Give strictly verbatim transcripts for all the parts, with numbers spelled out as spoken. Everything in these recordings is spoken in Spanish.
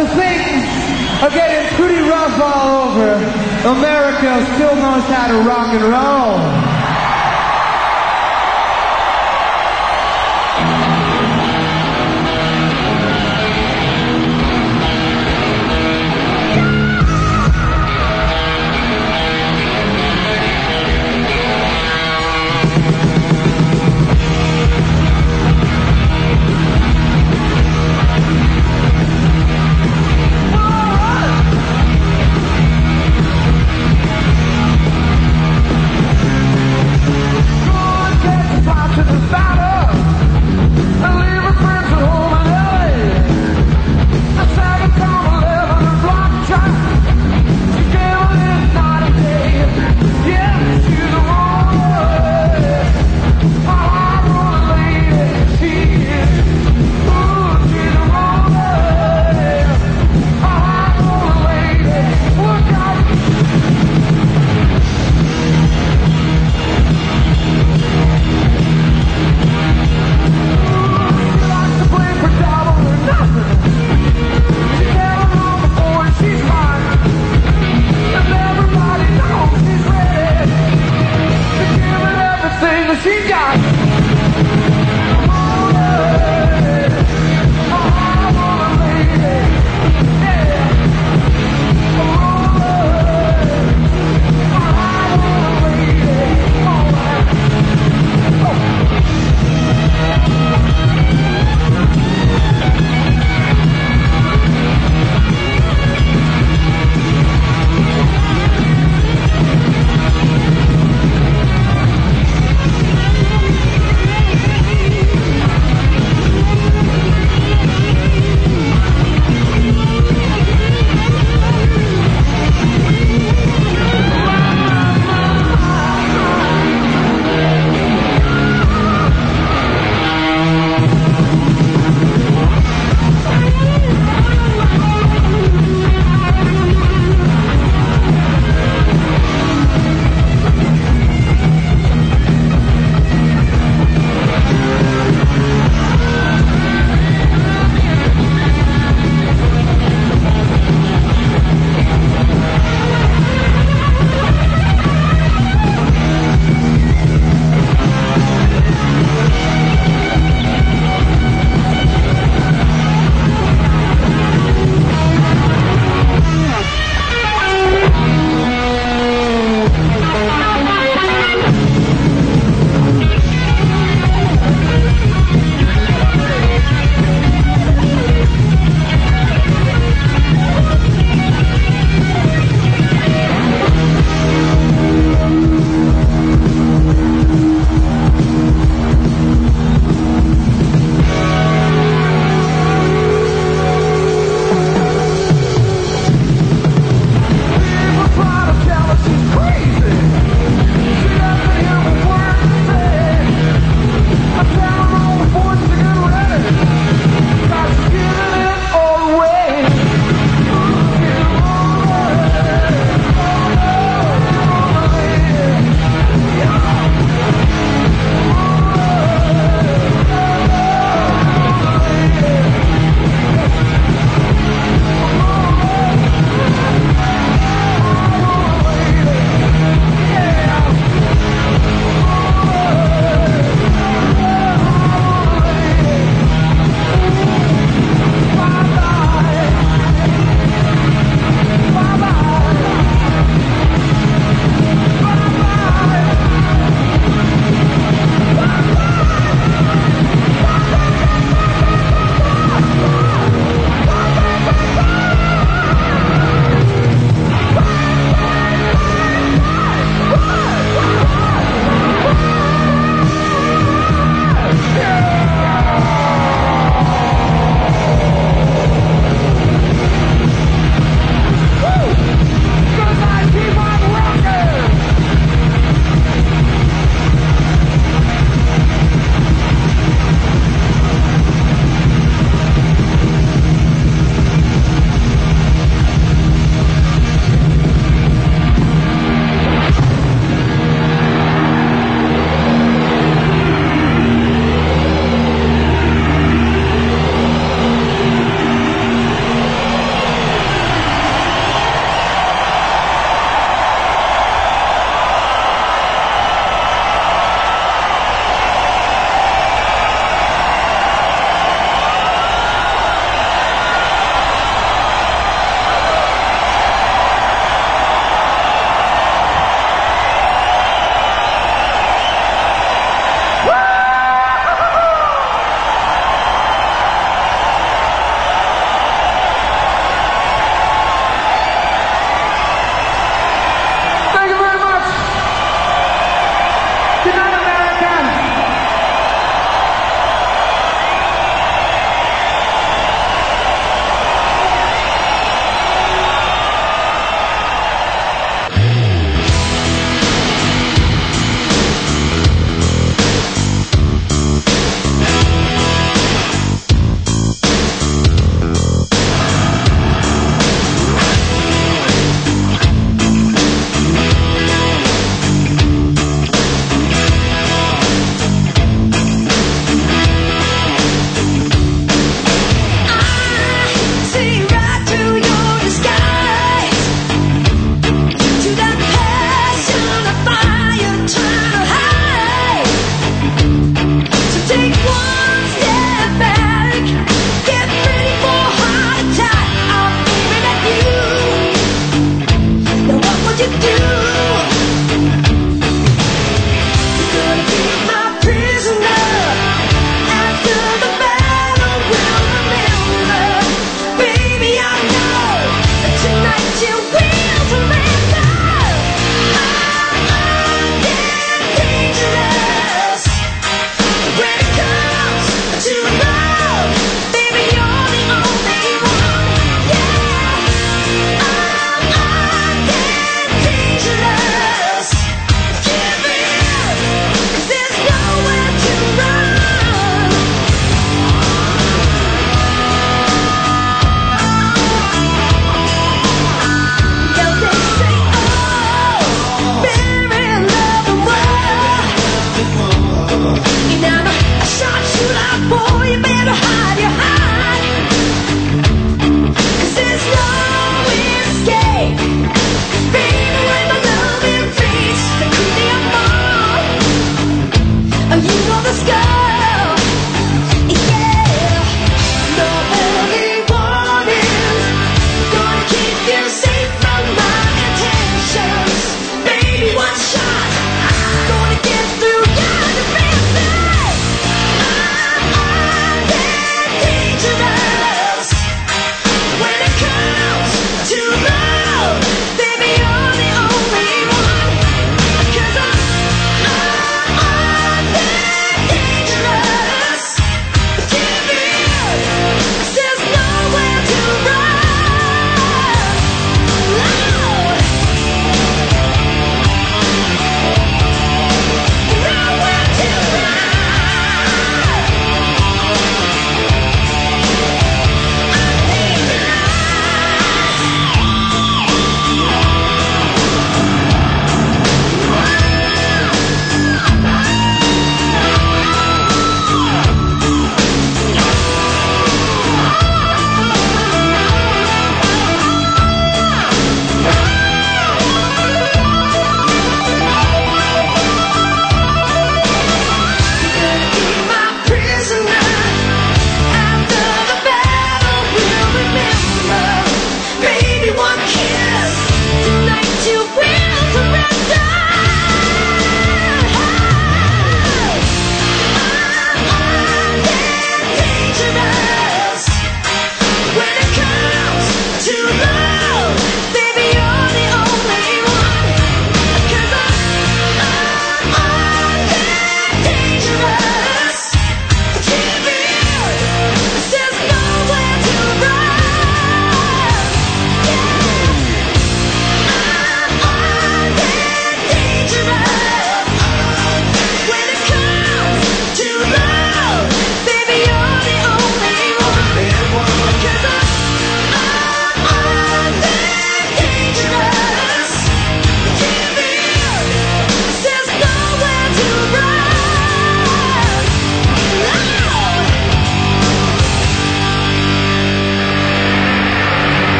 when things are getting pretty rough all over, America still knows how to rock and roll.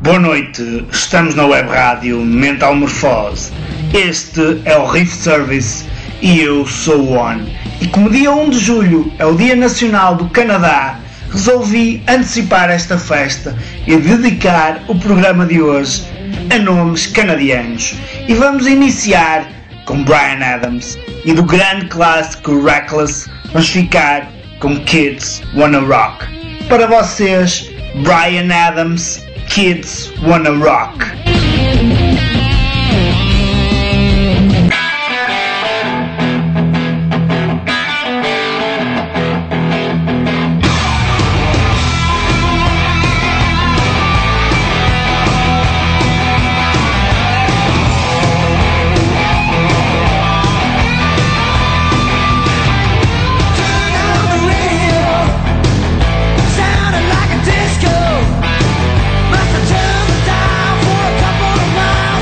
Boa noite, estamos na web rádio Mental Morfose. Este é o Riff Service e eu sou o On. E como dia um de julho é o Dia Nacional do Canadá, resolvi antecipar esta festa e dedicar o programa de hoje a nomes canadianos. E vamos iniciar com Bryan Adams e do grande clássico Reckless vamos ficar com Kids Wanna Rock. Para vocês, Bryan Adams, Kids Wanna Rock. Sounded like a disco. Must have turned the dial for a couple of miles.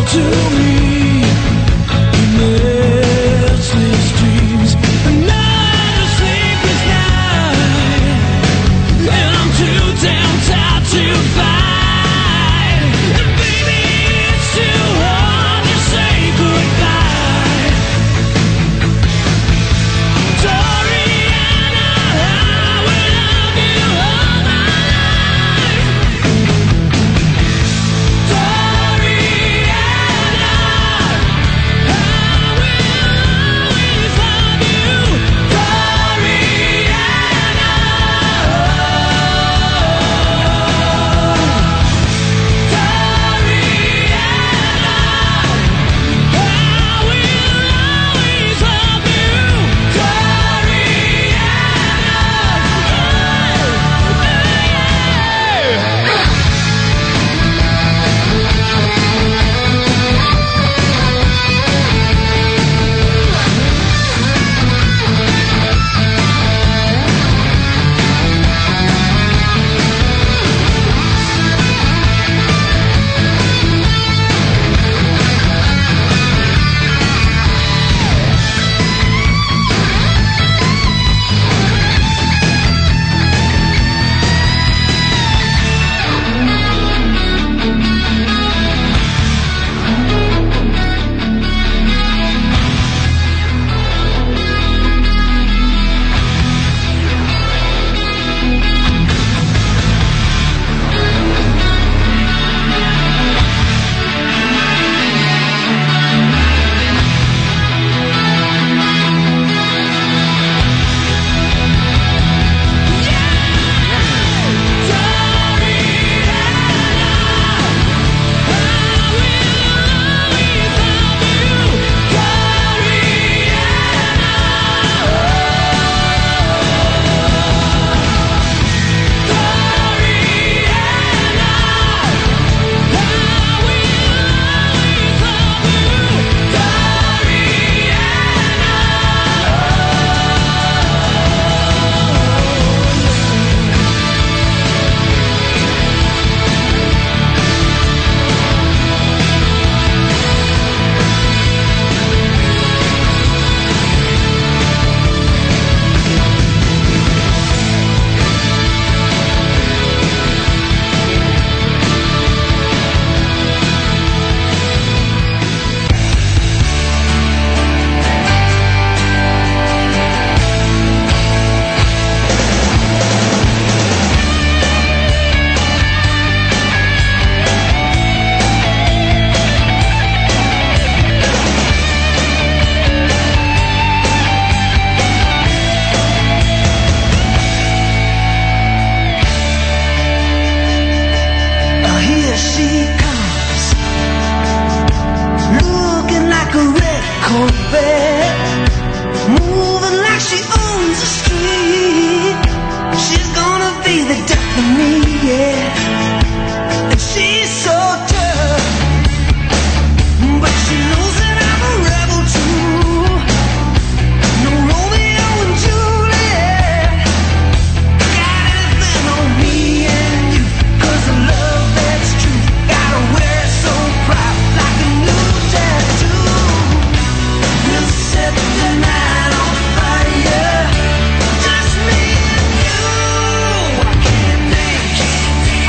Just me and you. I can't make it.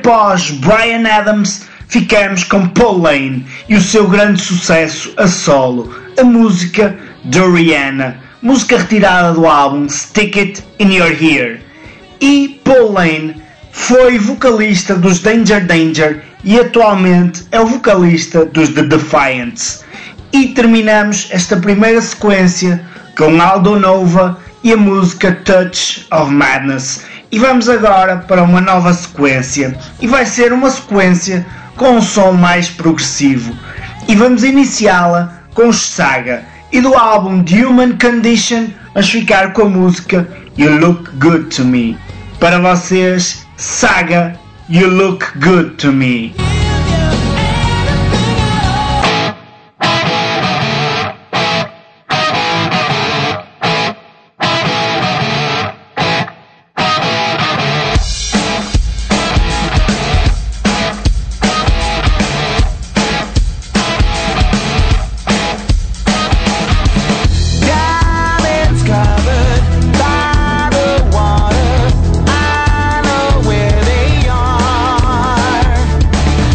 após Bryan Adams, ficamos com Paul Lane e o seu grande sucesso a solo, a música de Rihanna, música retirada do álbum Stick It In Your Ear. E Paul Lane foi vocalista dos Danger Danger e atualmente é o vocalista dos The Defiants. E terminamos esta primeira sequência com Aldo Nova e a música Touch of Madness. E vamos agora para uma nova sequência, e vai ser uma sequência com um som mais progressivo. E vamos iniciá-la com os Saga, e do álbum The Human Condition vamos ficar com a música You Look Good To Me. Para vocês, Saga, You Look Good To Me. Where they are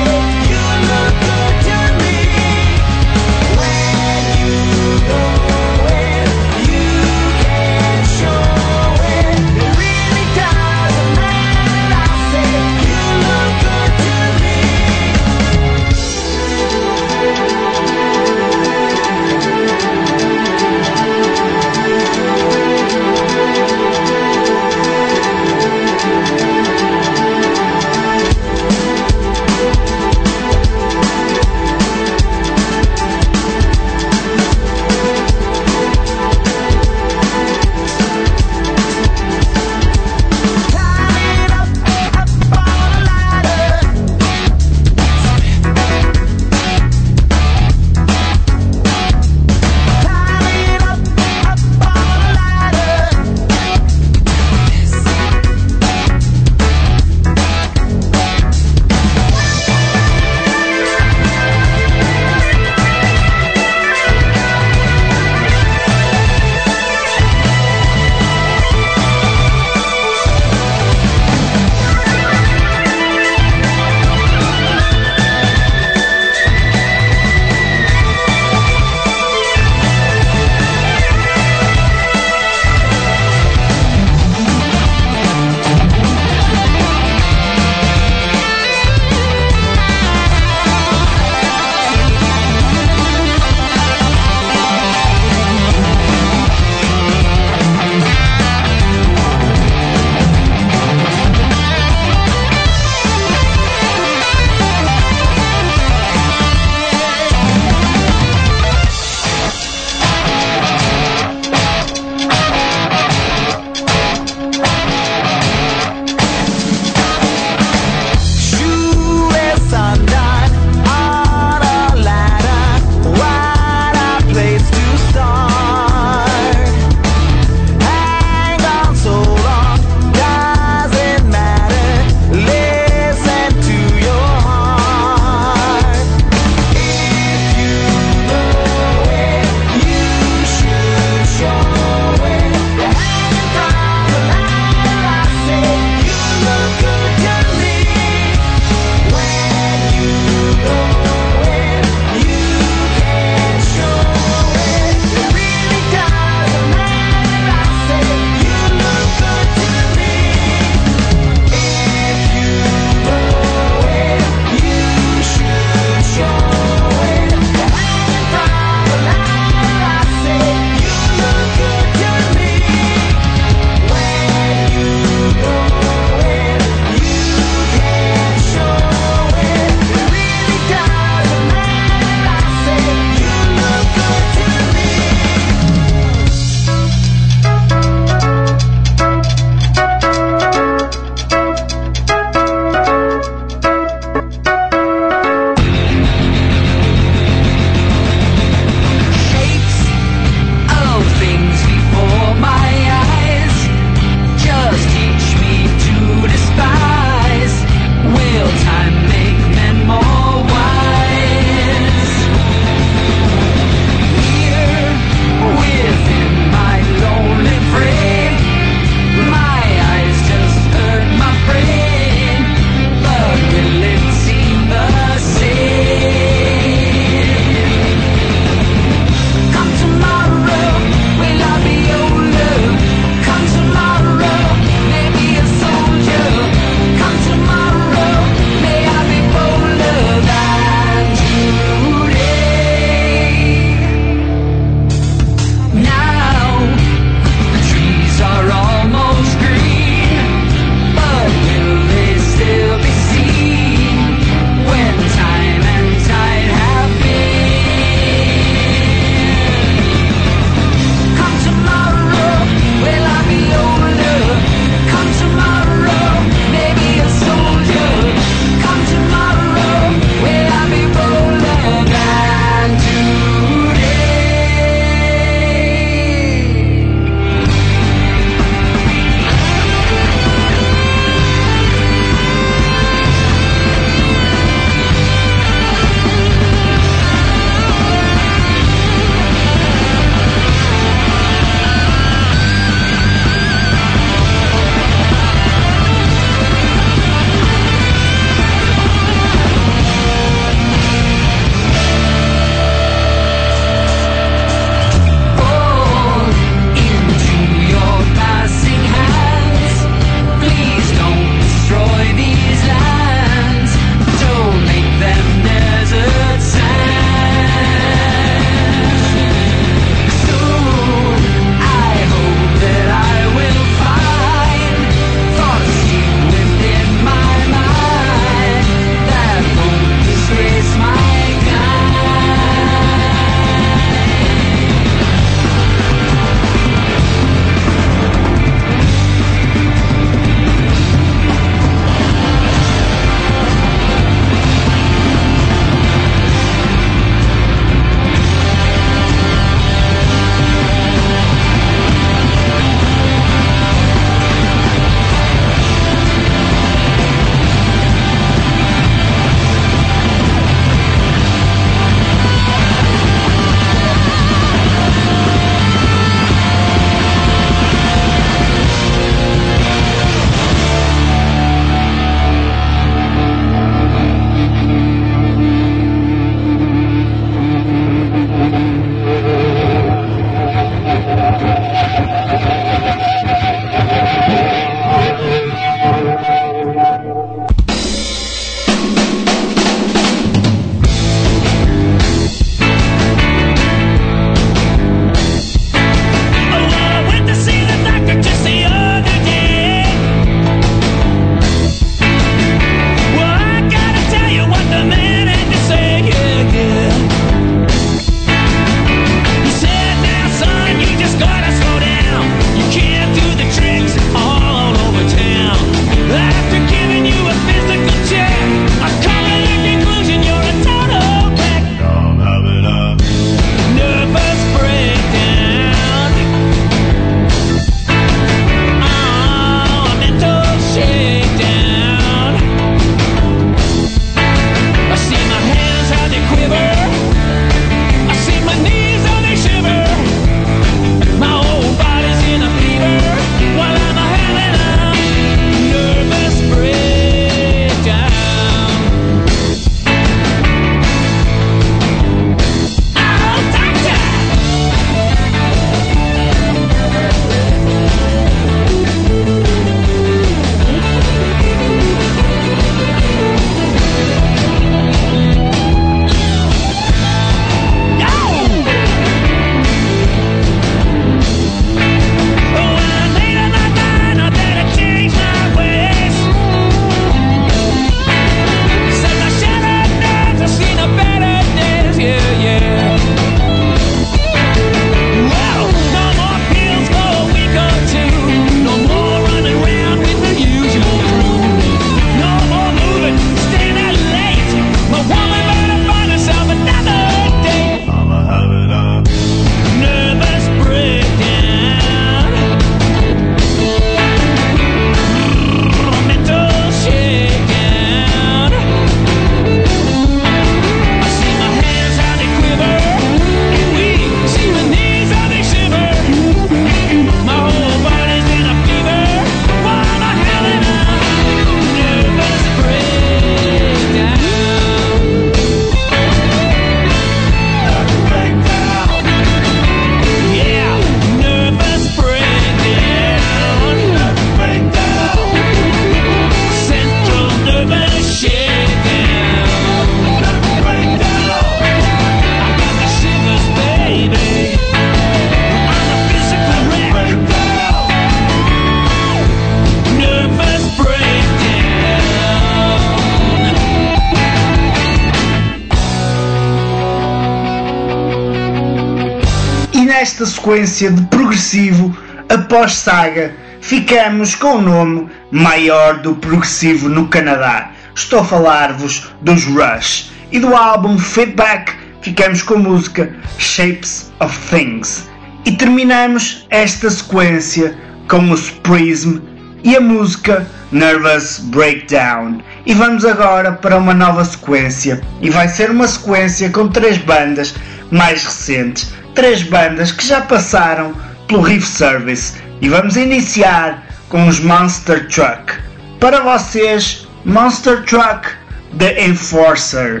nesta sequência de progressivo após saga, ficamos com o nome maior do progressivo no Canadá. Estou a falar-vos dos Rush, e do álbum Feedback ficamos com a música Shapes of Things. E terminamos esta sequência com os Prism e a música Nervous Breakdown. E vamos agora para uma nova sequência, e vai ser uma sequência com três bandas mais recentes, três bandas que já passaram pelo Riff Service, e vamos iniciar com os Monster Truck. Para vocês, Monster Truck, The Enforcer.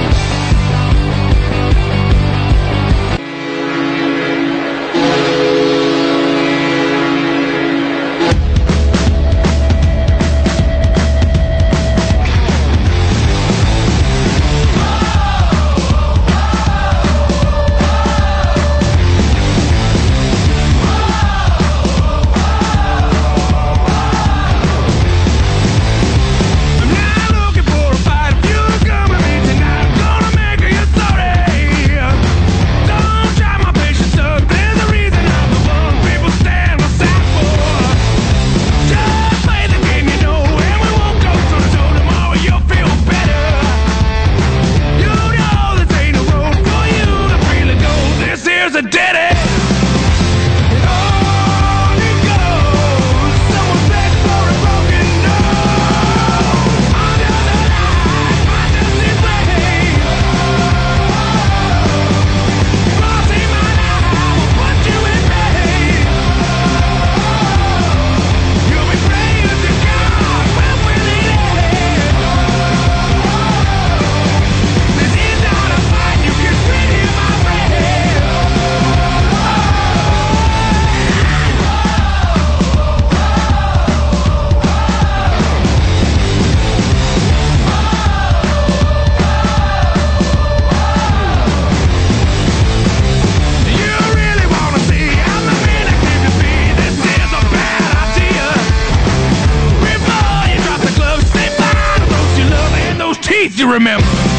You remember.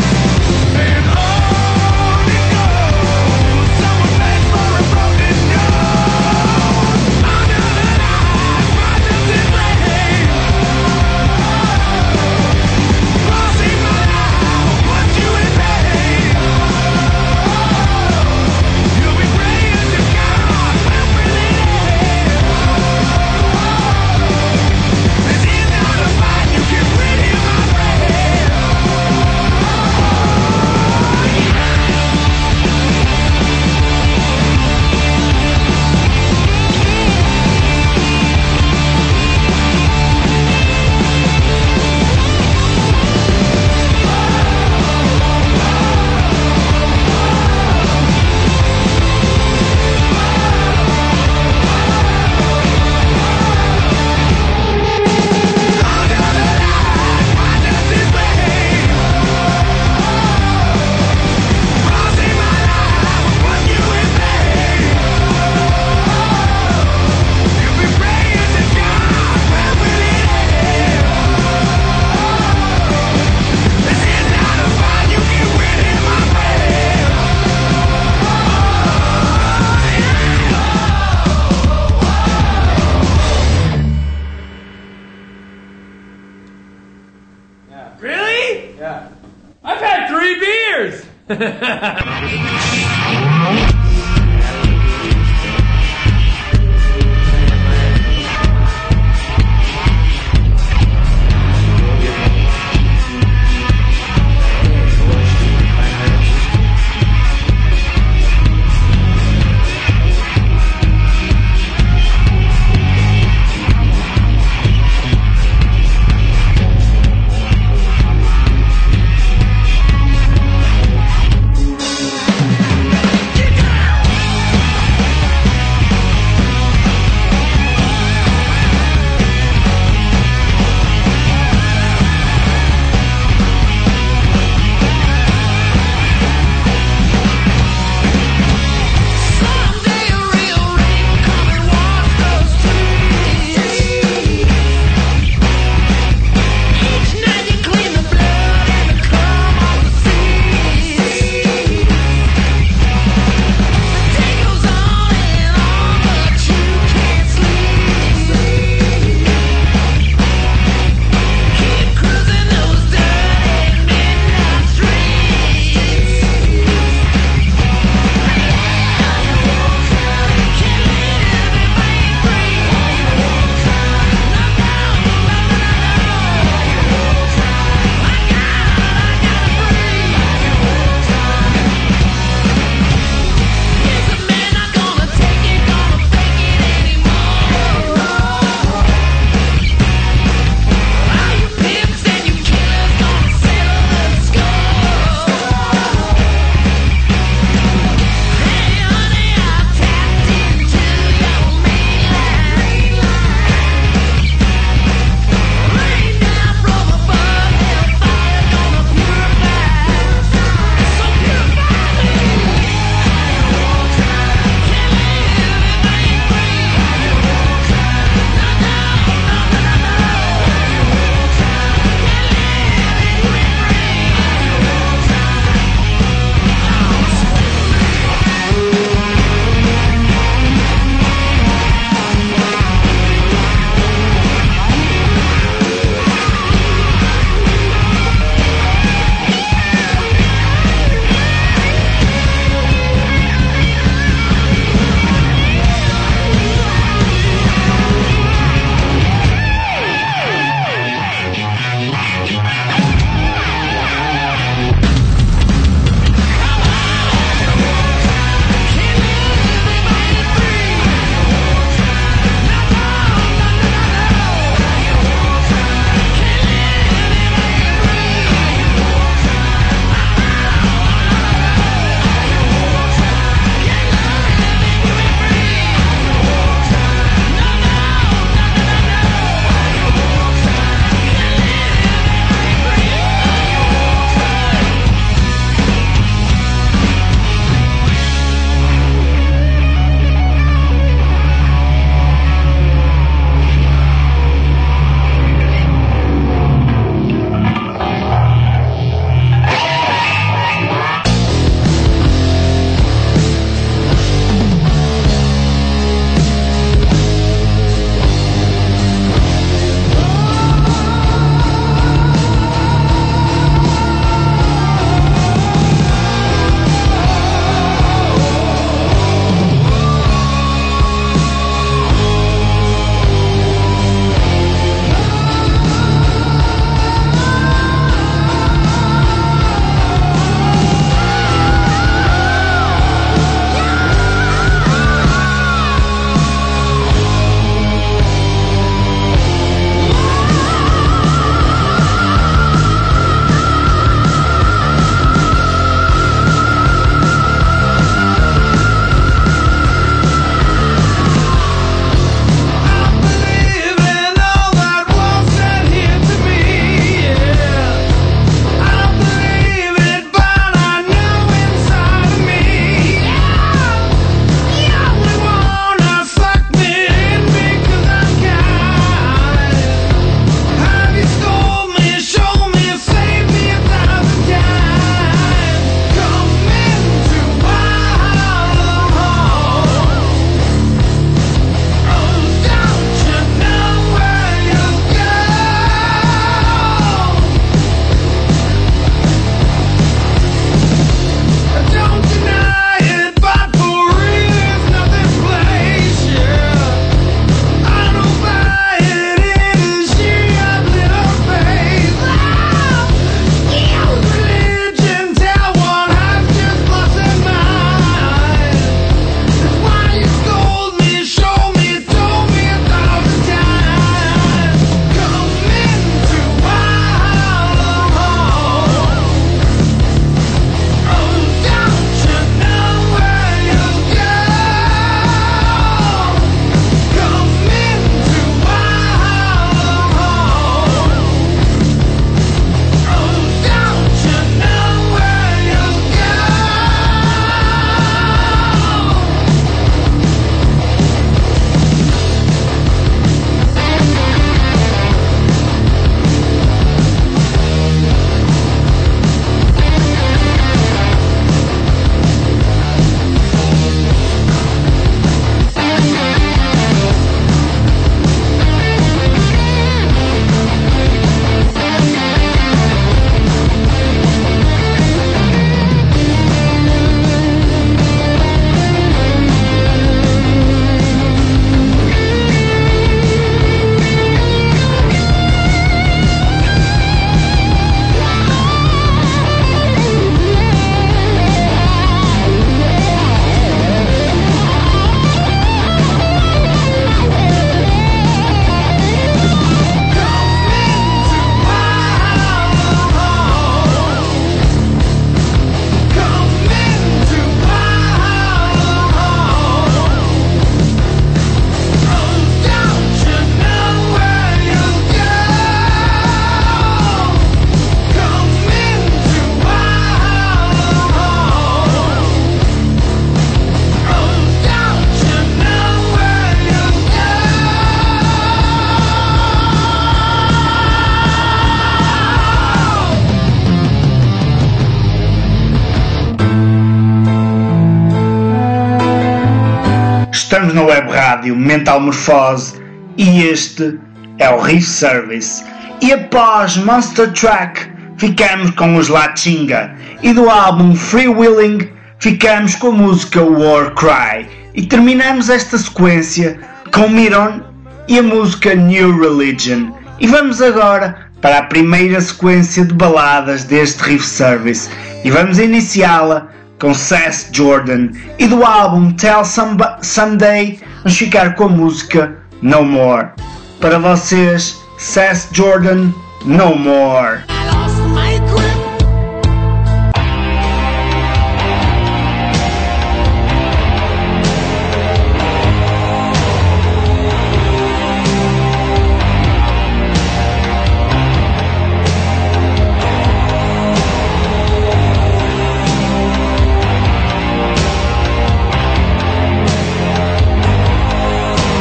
Really? Yeah. I've had three beers! Estamos na web rádio Mental Morfose e este é o Riff Service. E após Monster Truck ficamos com os La Chinga e do álbum Free Willing ficamos com a música War Cry e terminamos esta sequência com Miron e a música New Religion. E vamos agora para a primeira sequência de baladas deste Riff Service e vamos iniciá-la com Sass Jordan e do álbum Tell Someb- Someday vamos ficar com a música No More. Para vocês, Sass Jordan, No More.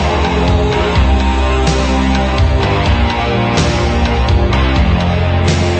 Tell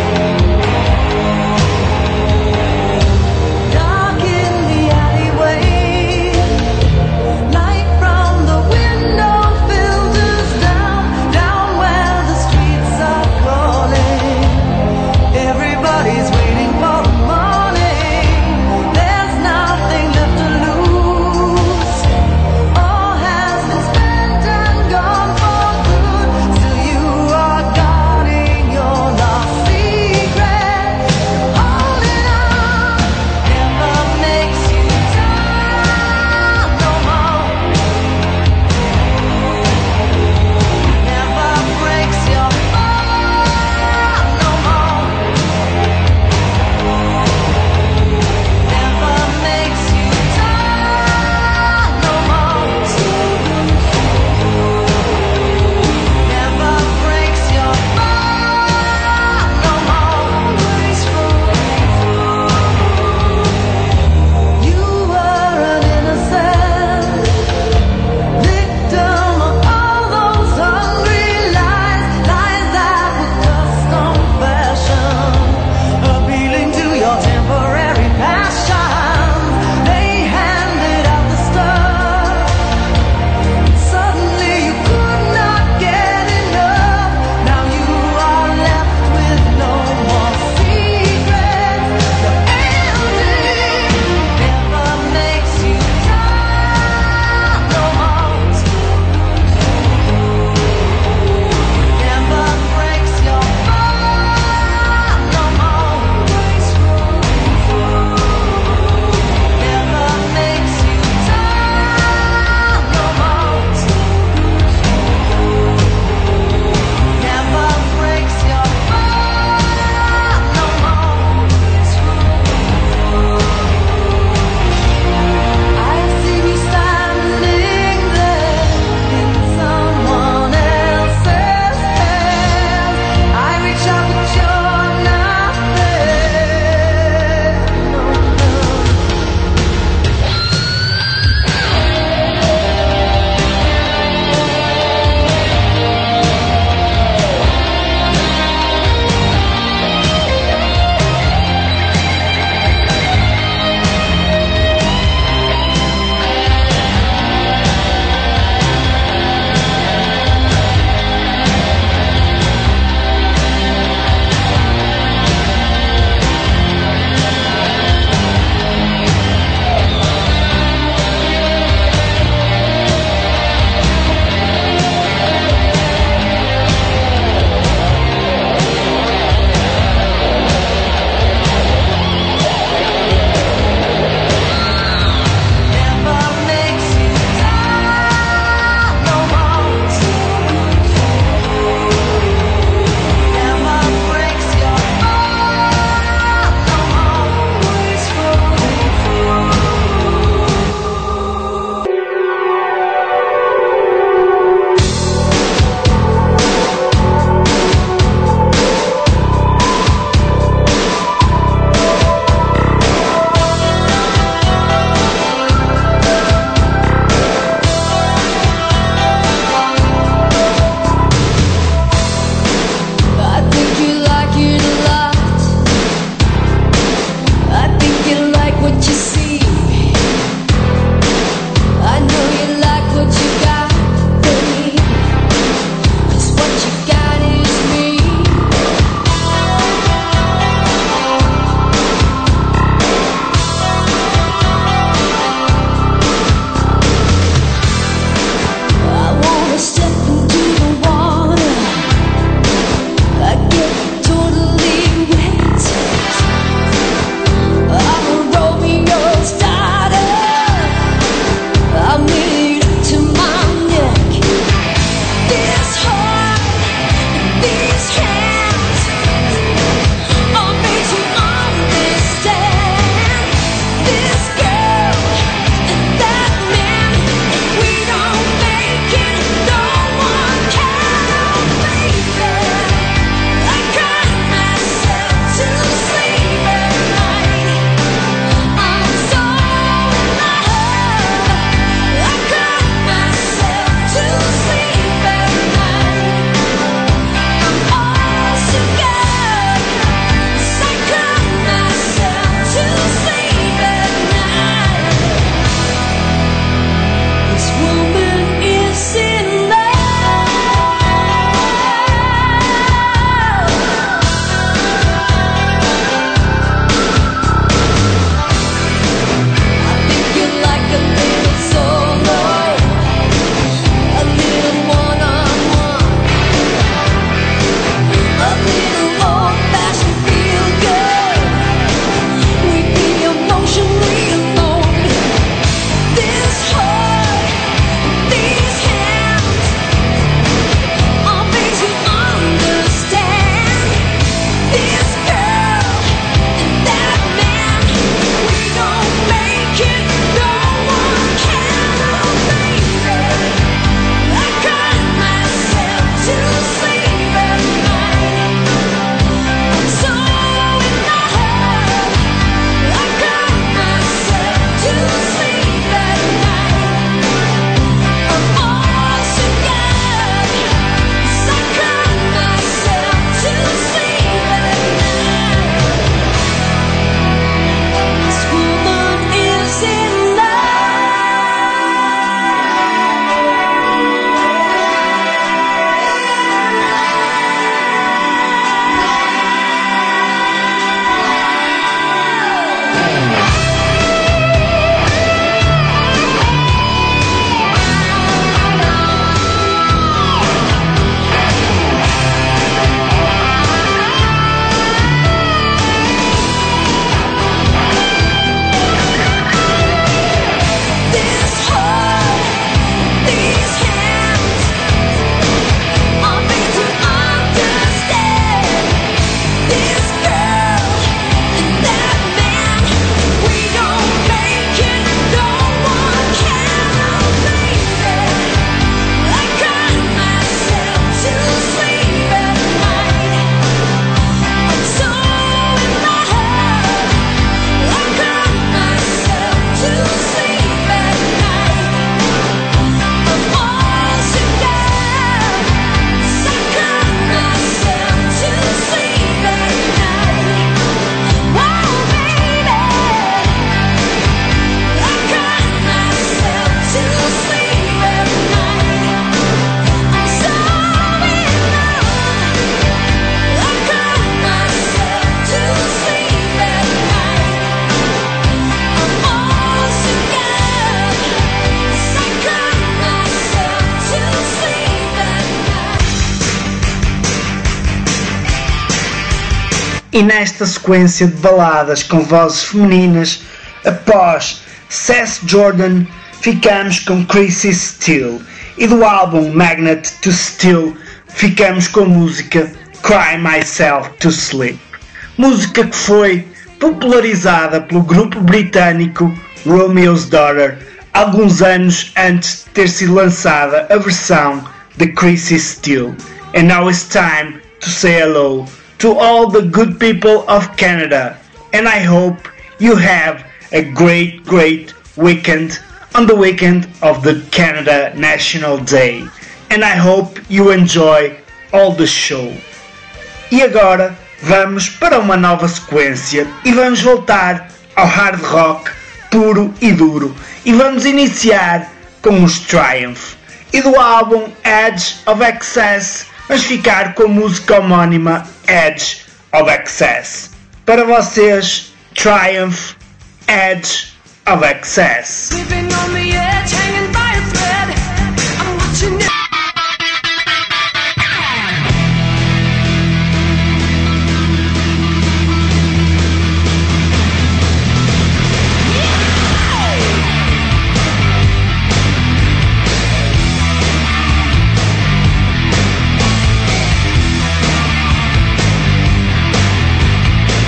E nesta sequência de baladas com vozes femininas, após Seth Jordan, ficamos com Chrissy Steele, e do álbum Magnet to Steel ficamos com a música Cry Myself to Sleep, música que foi popularizada pelo grupo britânico Romeo's Daughter alguns anos antes de ter sido lançada a versão de Chrissy Steele. And now it's time to say hello to all the good people of Canada, and I hope you have a great, great weekend on the weekend of the Canada National Day, and I hope you enjoy all the show. E agora vamos para uma nova sequência e vamos voltar ao hard rock puro e duro, e vamos iniciar com os Triumph, e do álbum Edge of Excess vamos ficar com a música homónima Edge of Excess. Para vocês, Triumph, Edge of Excess. Living on the edge, hanging by a thread. I'm watching it.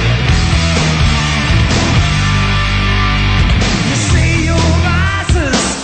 You see your rises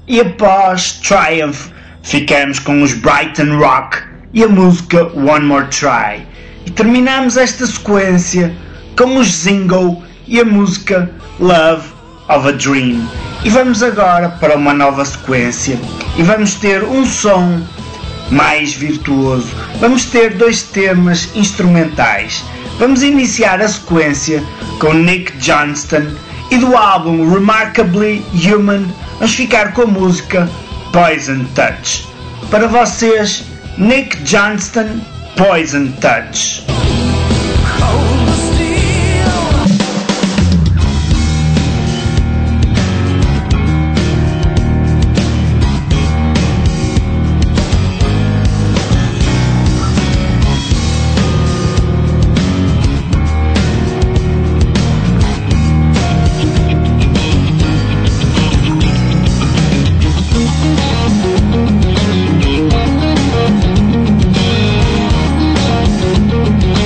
E após Triumph, ficamos com os Brighton Rock e a música One More Try. E terminamos esta sequência com os Zingo e a música Love of a Dream. E vamos agora para uma nova sequência e vamos ter um som mais virtuoso. Vamos ter dois temas instrumentais. Vamos iniciar a sequência com Nick Johnston e do álbum Remarkably Human vamos ficar com a música Poison Touch. Para vocês, Nick Johnston, Poison Touch. We'll be right back.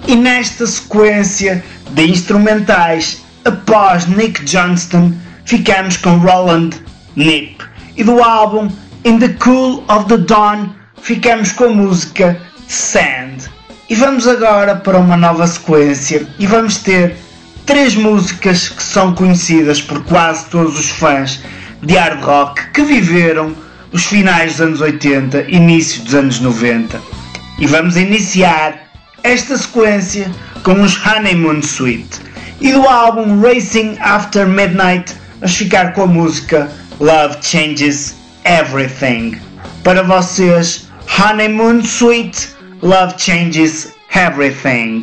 E nesta sequência de instrumentais, após Nick Johnston, ficamos com Roland Knipp. E do álbum In the Cool of the Dawn, ficamos com a música Sand. E vamos agora para uma nova sequência e vamos ter três músicas que são conhecidas por quase todos os fãs de hard rock que viveram os finais dos anos oitenta e início dos anos noventa. E vamos iniciar esta sequência com os Honeymoon Suite. E do álbum Racing After Midnight vamos ficar com a música Love Changes Everything. Para vocês, Honeymoon Suite, Love Changes Everything.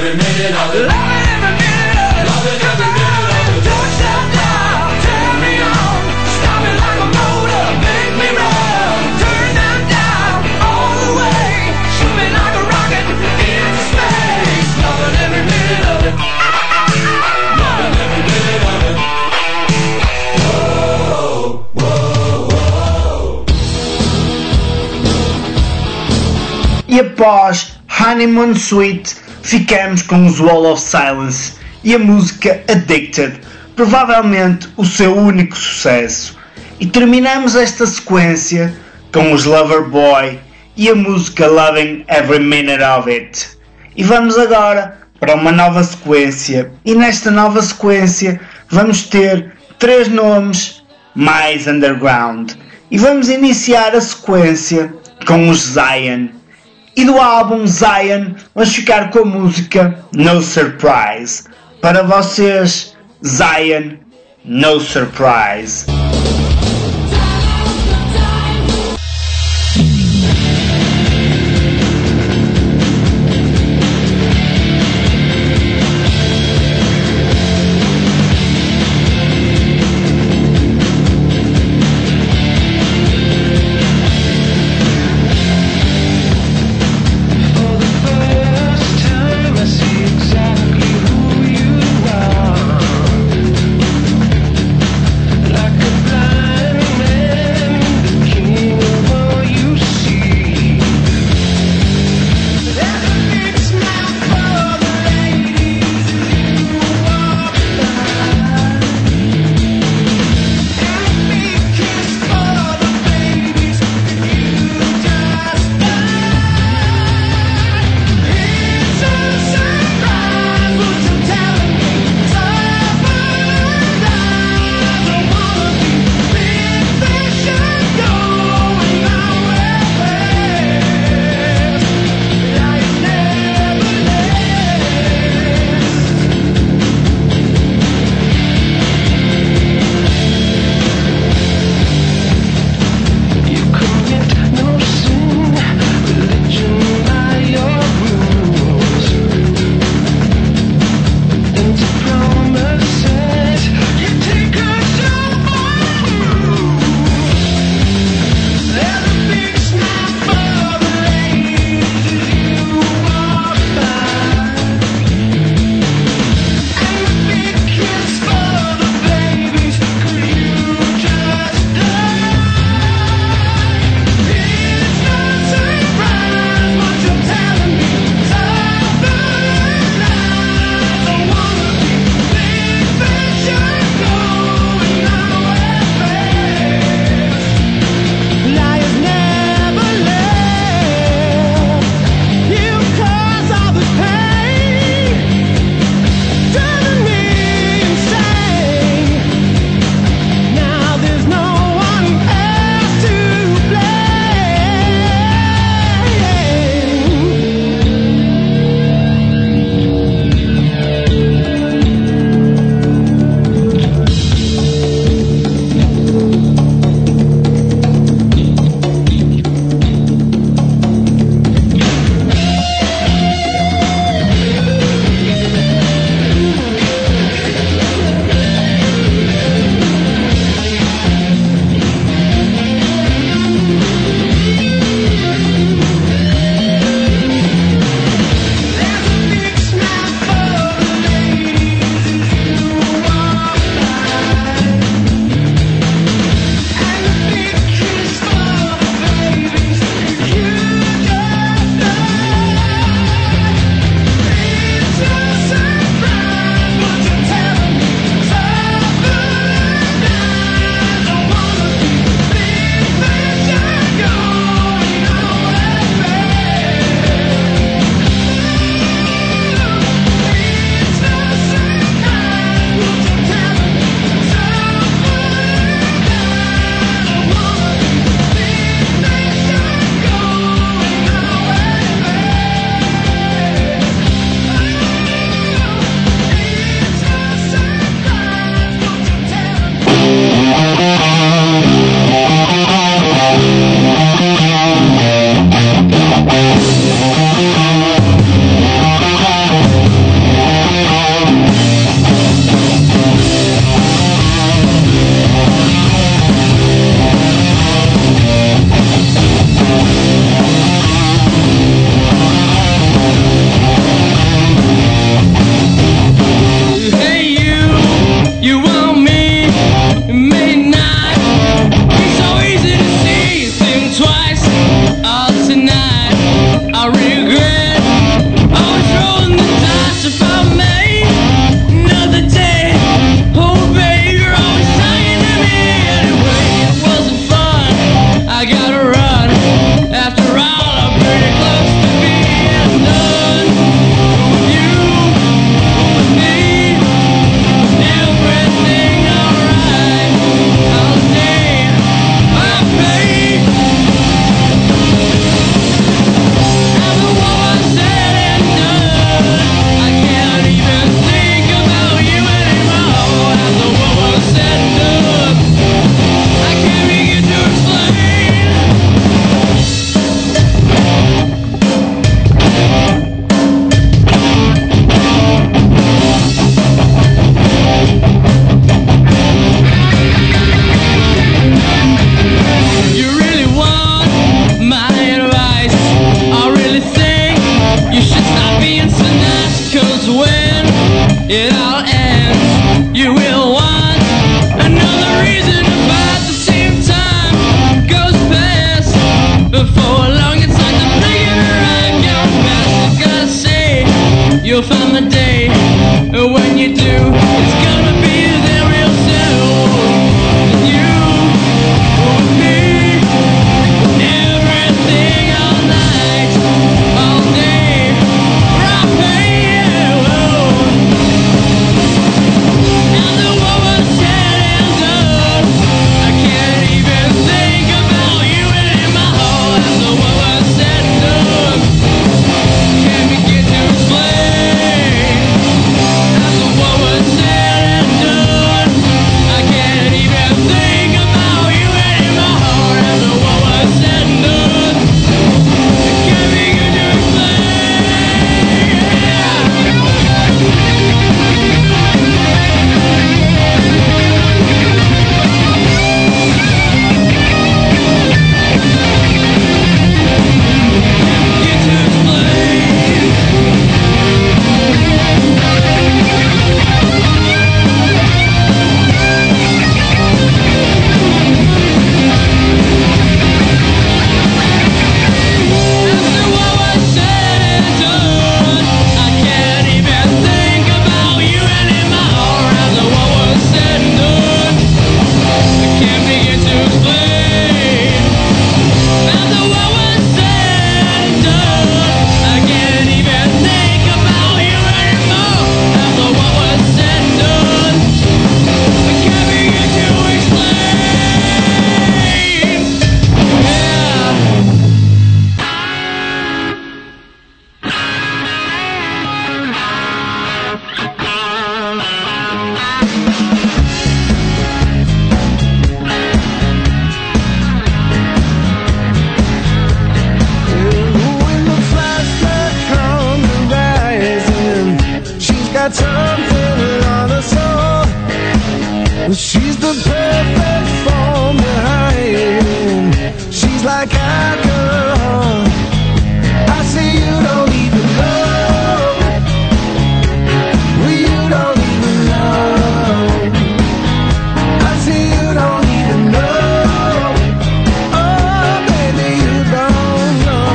every minute of it. Loving every minute of it. Loving every minute of it. Don't stop now, turn me on. Stop it like a motor, make me run. Turn them down all the way. Shoot me like a rocket into space. Loving every minute of it. Loving every minute of it. Whoa, whoa, whoa. E após Honeymoon Suite, ficamos com os Wall of Silence e a música Addicted, provavelmente o seu único sucesso. E terminamos esta sequência com os Loverboy e a música Loving Every Minute of It. E vamos agora para uma nova sequência, e nesta nova sequência vamos ter três nomes mais underground. E vamos iniciar a sequência com os Zion. E do álbum Zion vamos ficar com a música No Surprise. Para vocês, Zion, No Surprise. Like a you'll find the day when you do, it's gonna be there real soon. You with me, everything all night, all day, right here. And the woman said and done, I can't even think about you anymore. And the woman said and done, can't begin to explain. And the woman said and done, I can't even think about you anymore. And the woman said and done, I can't begin to explain. Get to explain. After what was said and done, I can't even think about you anymore. After what was said and done, I can't begin to explain. After what was said and done, I can't even think about you anymore. After what was said and done, I can't begin to explain. Yeah. When the flashlight comes rising, she's got something on her soul. She's the perfect form behind. She's like alcohol. I say you don't even know. Well, you don't even know. I say you don't even know. Oh, baby, you don't know.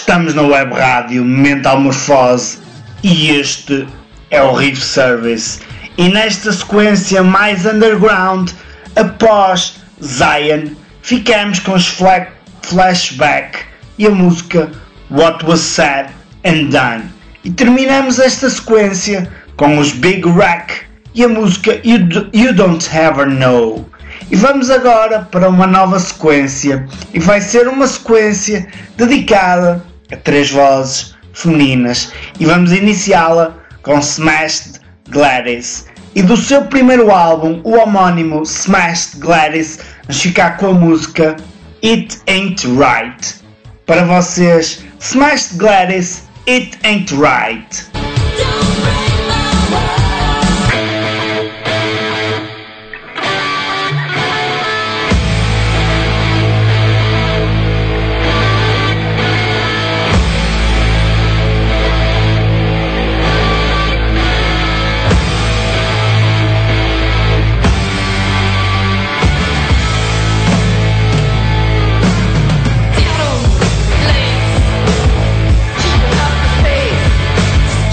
Estamos na web rádio Mental Morfose e este é o Riff Service. E nesta sequência mais underground, após Zion, ficamos com os fla- Flashback e a música What Was Said and Done. E terminamos esta sequência com os Big Rack e a música You, D- you Don't Ever Know. E vamos agora para uma nova sequência, e vai ser uma sequência dedicada a três vozes femininas, e vamos iniciá-la com Smashed Gladys. E do seu primeiro álbum, o homónimo Smashed Gladys, vamos ficar com a música It Ain't Right. Para vocês, Smashed Gladys, It Ain't Right. Keeping up the pace.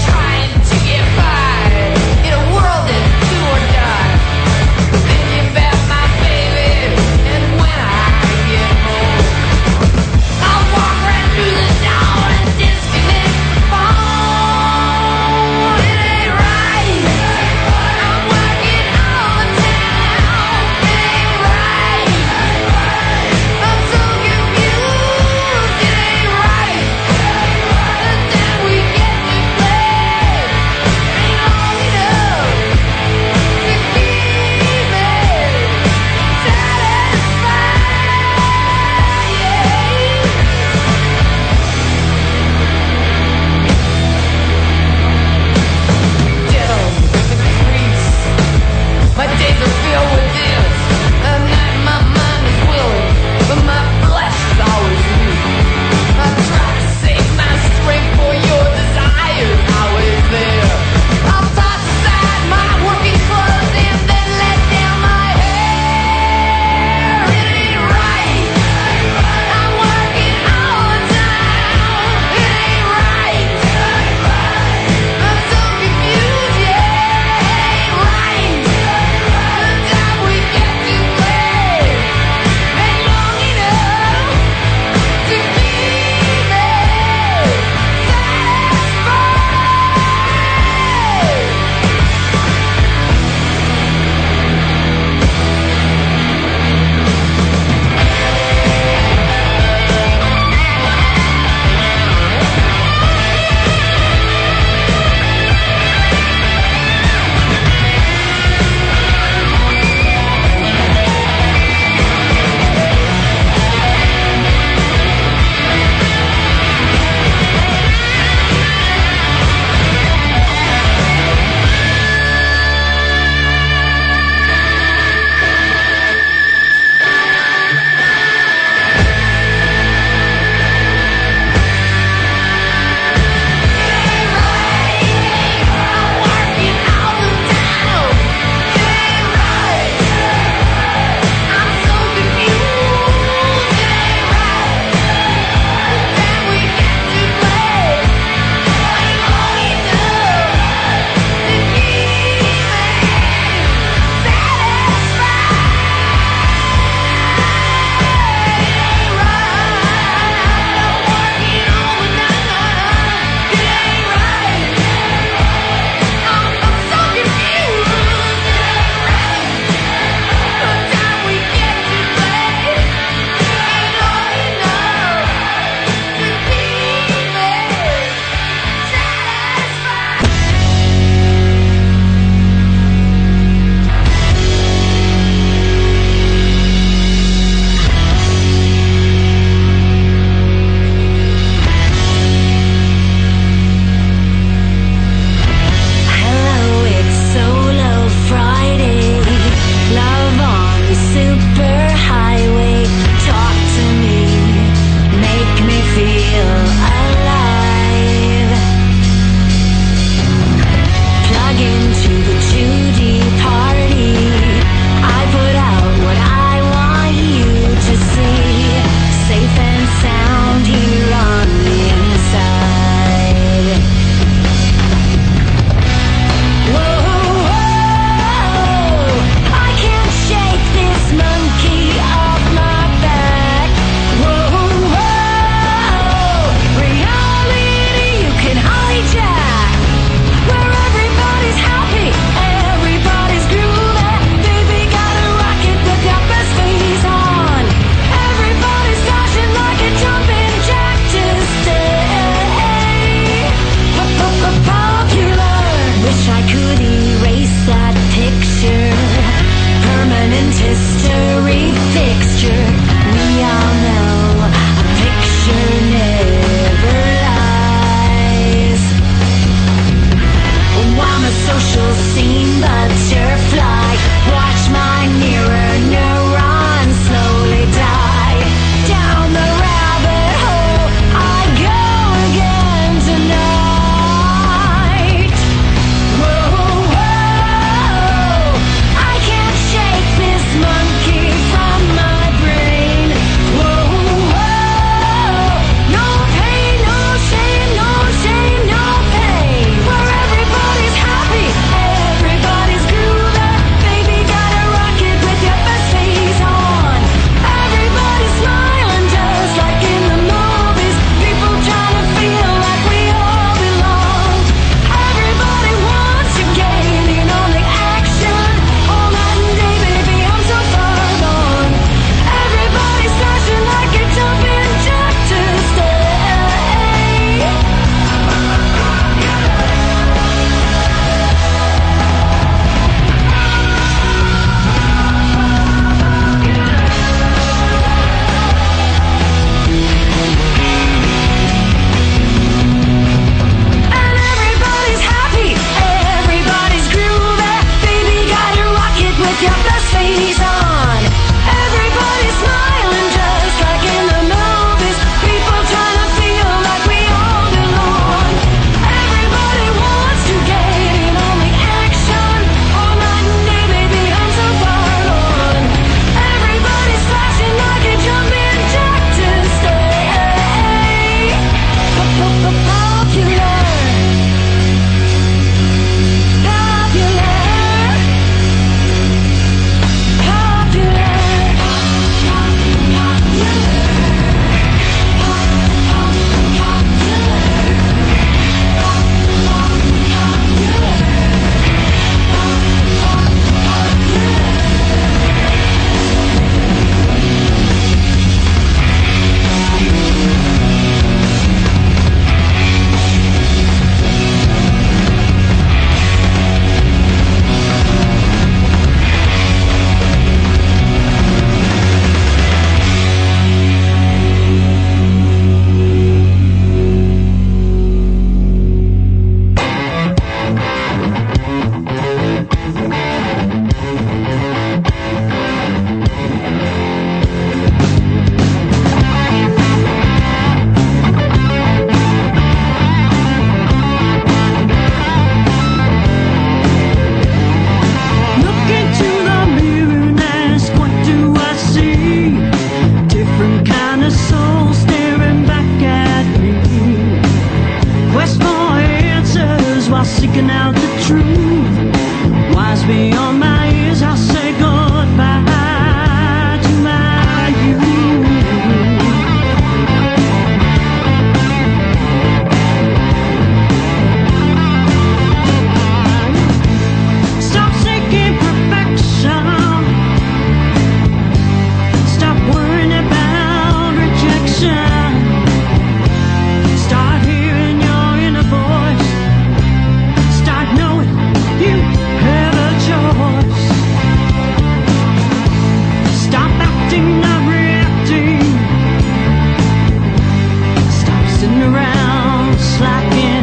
sitting around slacking.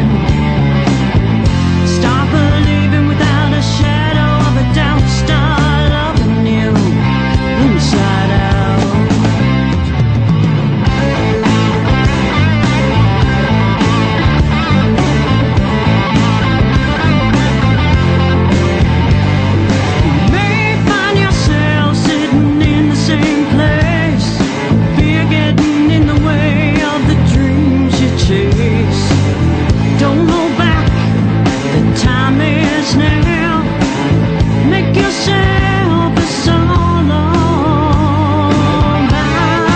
Stop believing without a shadow of a doubt. Start loving you inside out. You may find yourself sitting in the same place, fear getting in the way of the dreams you chase. Don't hold back, the time is now. Make yourself a song bound.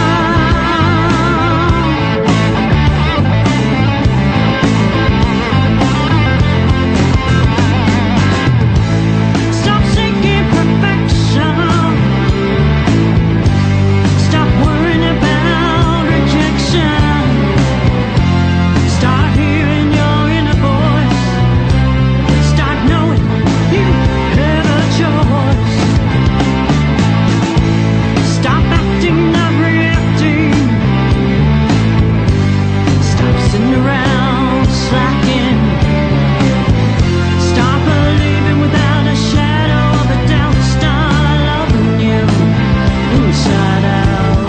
Stop seeking perfection. Stop worrying about rejection. Start hearing your inner voice. Start knowing you have a choice. Stop acting, not reacting. Stop sitting around slacking. Stop believing without a shadow of a doubt. Start loving you inside out.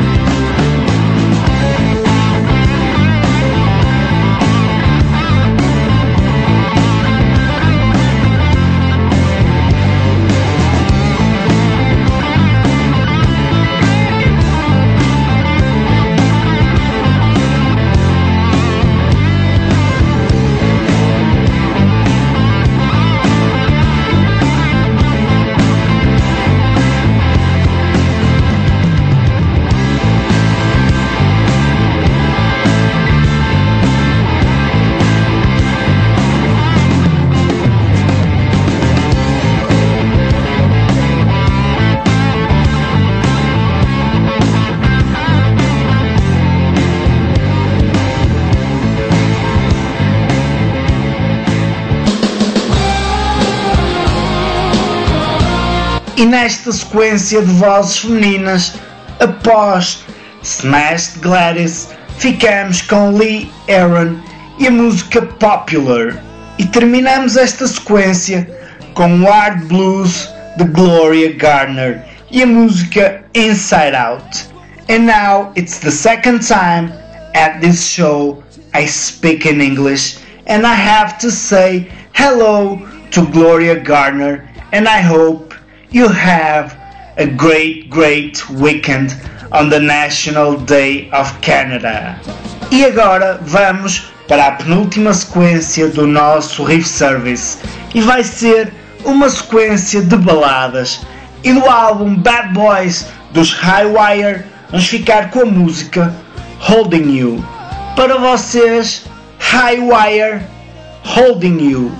E nesta sequência de vozes femininas, após Smashed Gladys, ficamos com Lee Aaron e a música Popular. E terminamos esta sequência com o Hard Blues de Gloria Gardner e a música Inside Out. And now it's the second time at this show I speak in English, and I have to say hello to Gloria Gardner, and I hope you have a great, great weekend on the National Day of Canada. E agora vamos para a penúltima sequência do nosso Riff Service, e vai ser uma sequência de baladas. E do álbum Bad Boys dos Highwire vamos ficar com a música Holding You. Para vocês, Highwire, Holding You.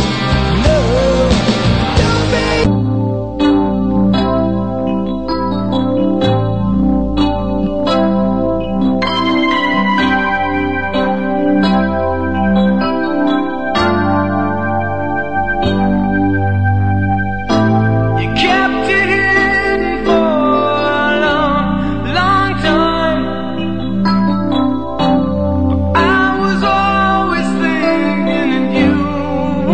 You kept it hidden for a long, long time. I was always thinking of you.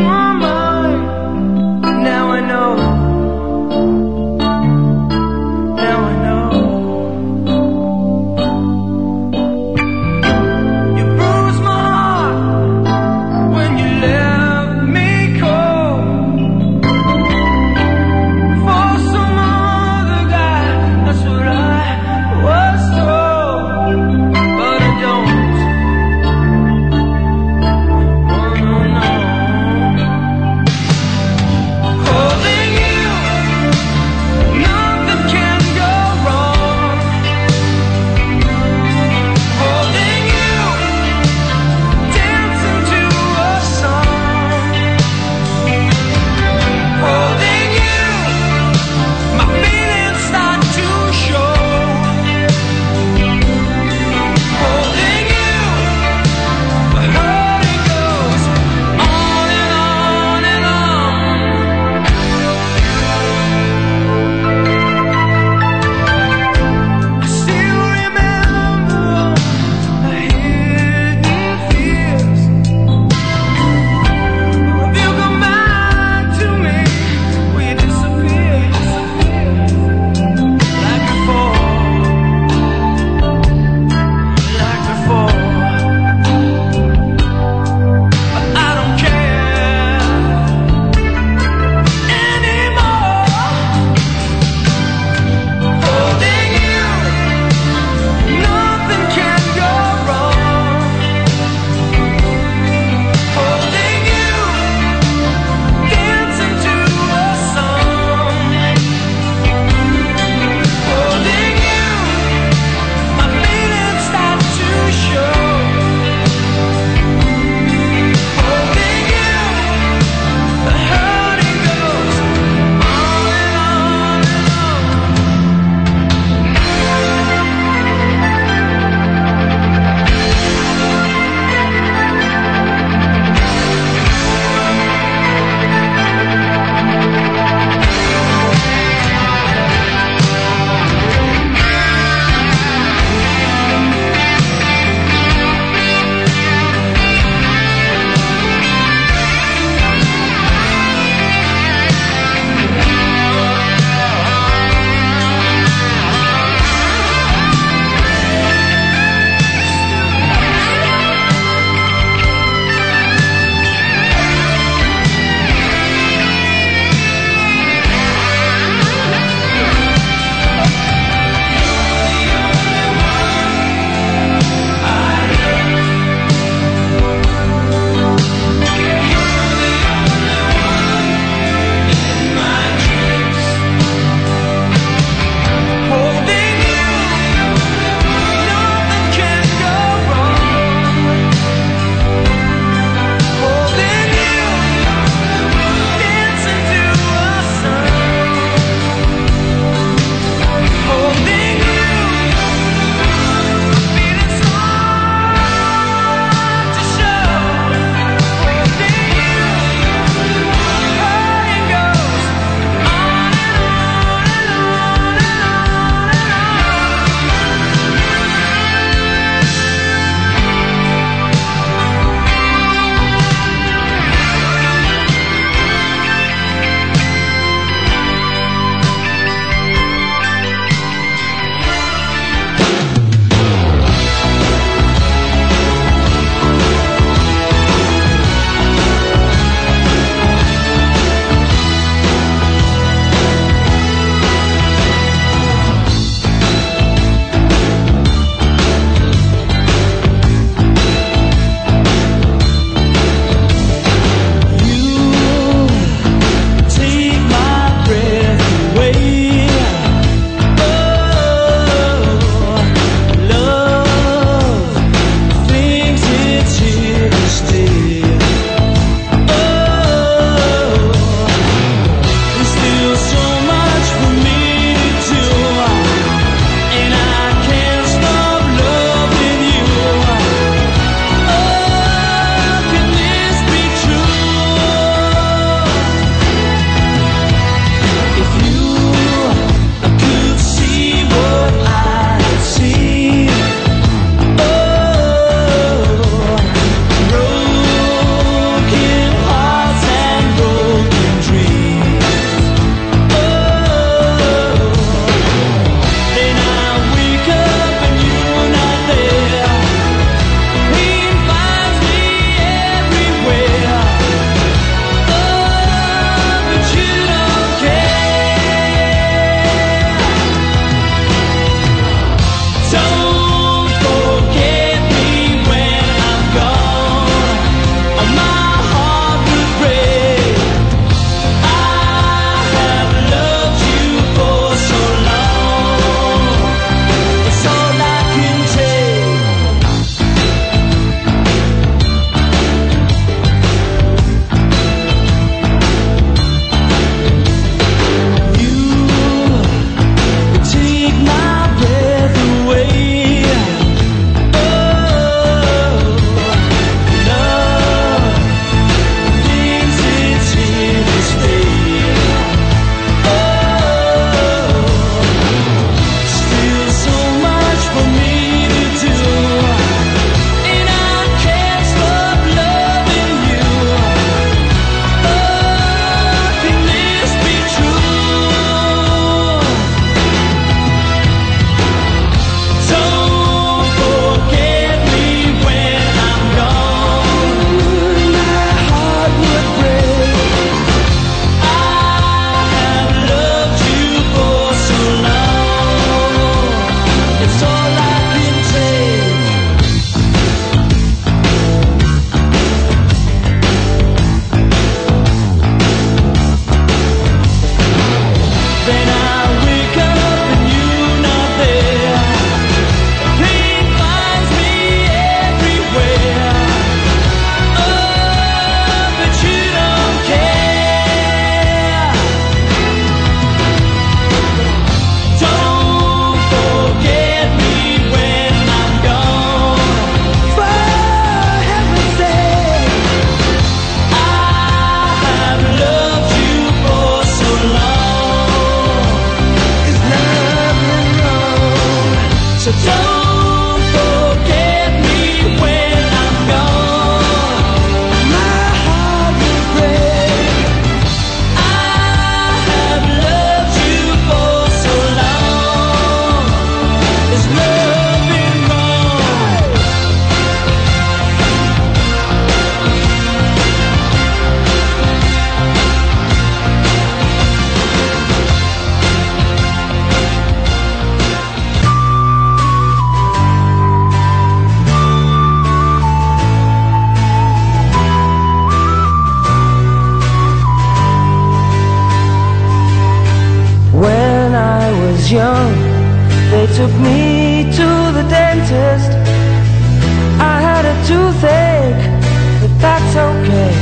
took me to the dentist. I had a toothache, but that's okay.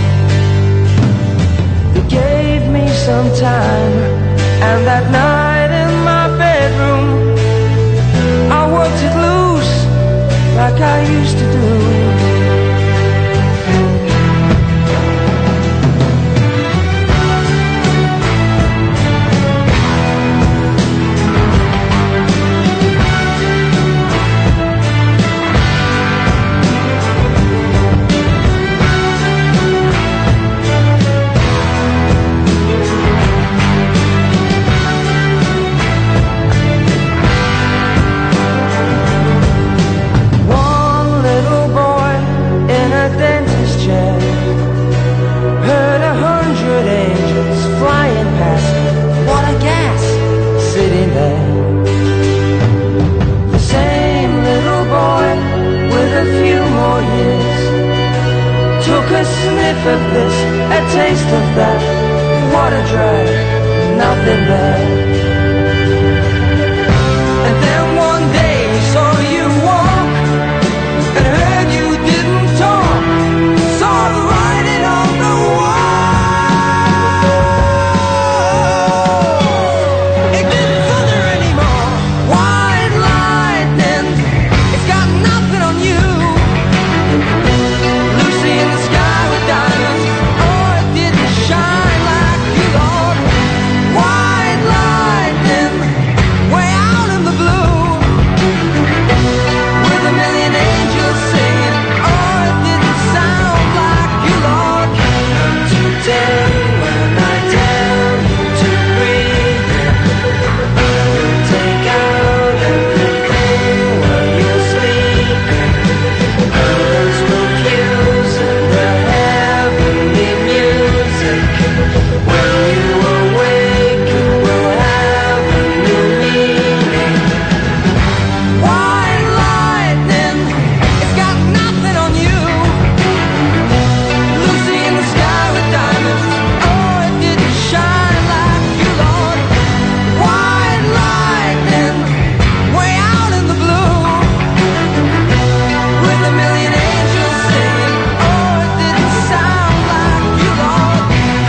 They gave me some time, and that night in my bedroom I worked it loose like I used to do. A sniff of this, a taste of that. What a drag, nothing there. And then one day saw you walk, and heard you didn't talk. Saw the writing on the wall. It didn't thunder anymore. White lightning, it's got nothing on you. Lucy in the sky with diamonds, oh, it didn't shine like you, Lord. White lightning, way out in the blue, with a million angels singing, oh, it didn't sound like you, Lord. Today when I tell you to breathe in, take out everything while you're sleeping. Others will use the heavenly music. When you awake, it will have a new meaning. White lightning, it's got nothing on you. Lucy in the sky with diamonds, oh, it didn't shine like you, Lord. White lightning, way out in the blue, with a million angels singing, oh, it didn't sound like you, Lord.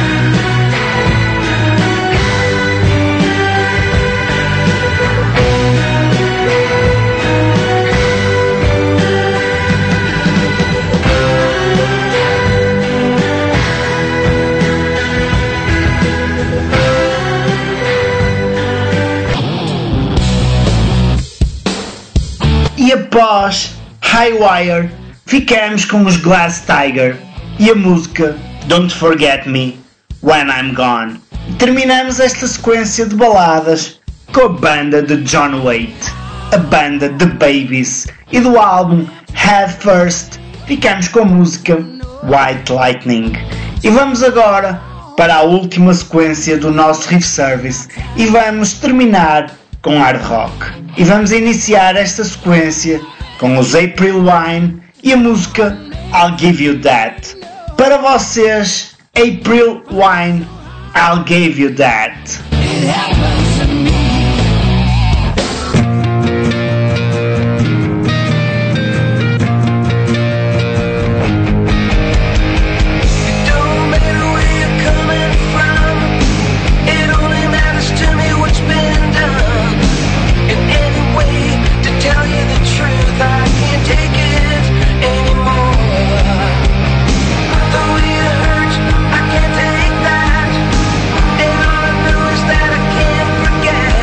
E após Highwire, ficamos com os Glass Tiger e a música Don't Forget Me When I'm Gone. E terminamos esta sequência de baladas com a banda de John Waite, a banda The Babies, e do álbum Head First ficamos com a música White Lightning. E vamos agora para a última sequência do nosso Riff Service e vamos terminar com hard rock. E vamos iniciar esta sequência com os April Wine e a música I'll Give You That. Para vocês, April Wine, I'll Give You That. It happens to me. It don't matter where you're coming from. It only matters to me what's been done. In any way, to tell you the truth, I can't take it anymore. The way it hurts, I can't take that. And all I know is that I can't forget.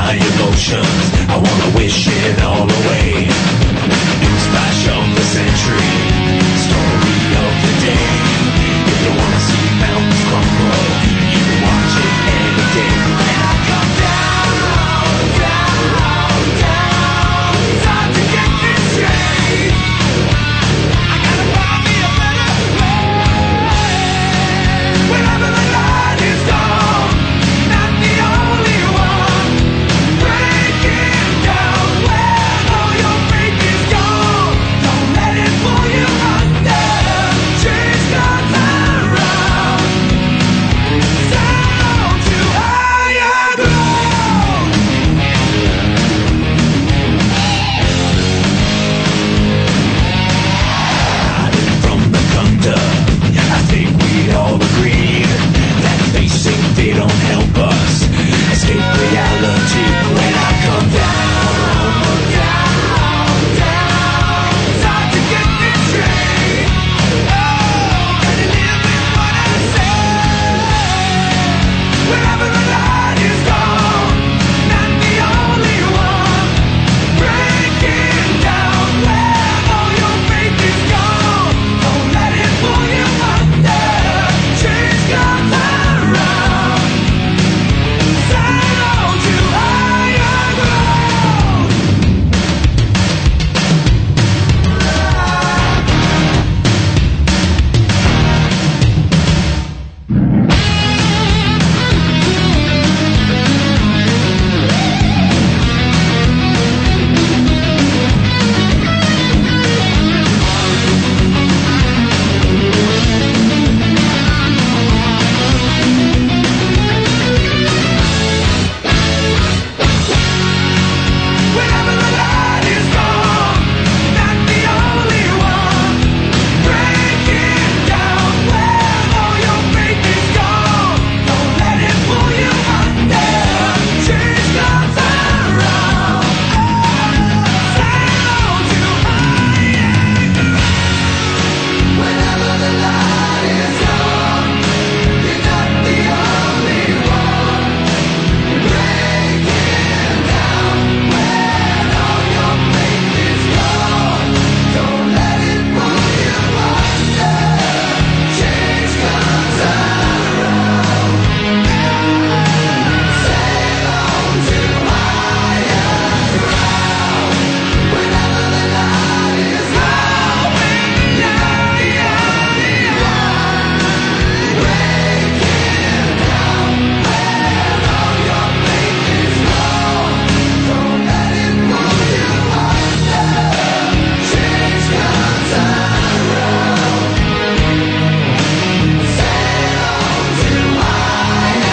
my emotions. I wanna wish it all away. Newsflash of the century, story of the day. If you wanna see mountains crumble, you can watch it any day. When I come down, down, down, time to get this straight. I gotta find me a better way. Whenever the light is gone, not the only one. Breaking down when all your faith is gone. Don't let it pull you under. Change comes around. Sound to higher ground. Hiding from the thunder, I think we all agree that facing fear don't help us escape reality. When I come down, down, down, time to get this straight. Oh, can you live with what I say? Whenever the light is gone, not the only one. Breaking down when all your faith is gone. Don't let it pull you under. Change comes around. Sound to higher ground. Whenever the light is gone, not the only one. Breaking down when all your faith is gone. Don't let it pull you under. Change comes around. Sound to higher ground. Whenever the light is gone, you're not the only one. Breaking down when all your faith is gone. Don't let it pull you under. Change comes around. Sail on to higher ground. Whenever the light is gone, you're not the only one. Breaking down when all your faith is gone. Don't let it pull you under. Change comes around. Sail on to higher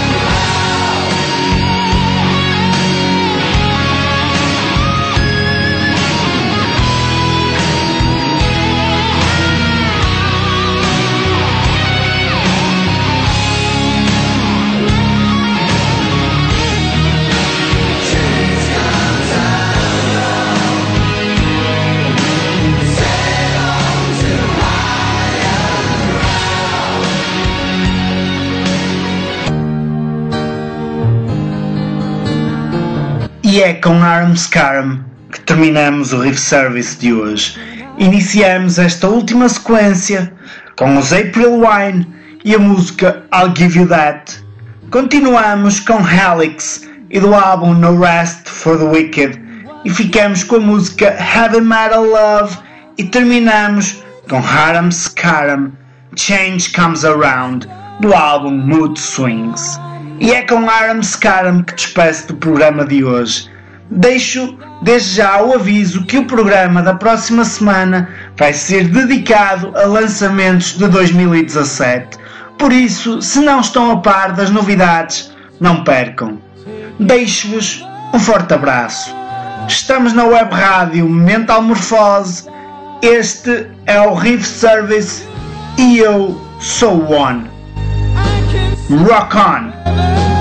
E é com Aram Scarum que terminamos o Riff Service de hoje. Iniciamos esta última sequência com os April Wine e a música I'll Give You That. Continuamos com Helix e do álbum No Rest for the Wicked e ficamos com a música Heavy Metal Love e terminamos com Aram Scarum, Change Comes Around, do álbum Mood Swings. E é com Aram Scarum que despeço do programa de hoje. Deixo desde já o aviso que o programa da próxima semana vai ser dedicado a lançamentos de dois mil e dezassete. Por isso, se não estão a par das novidades, não percam. Deixo-vos um forte abraço. Estamos na web rádio Mental Morfose. Este é o Riff Service e eu sou o One. Rock on!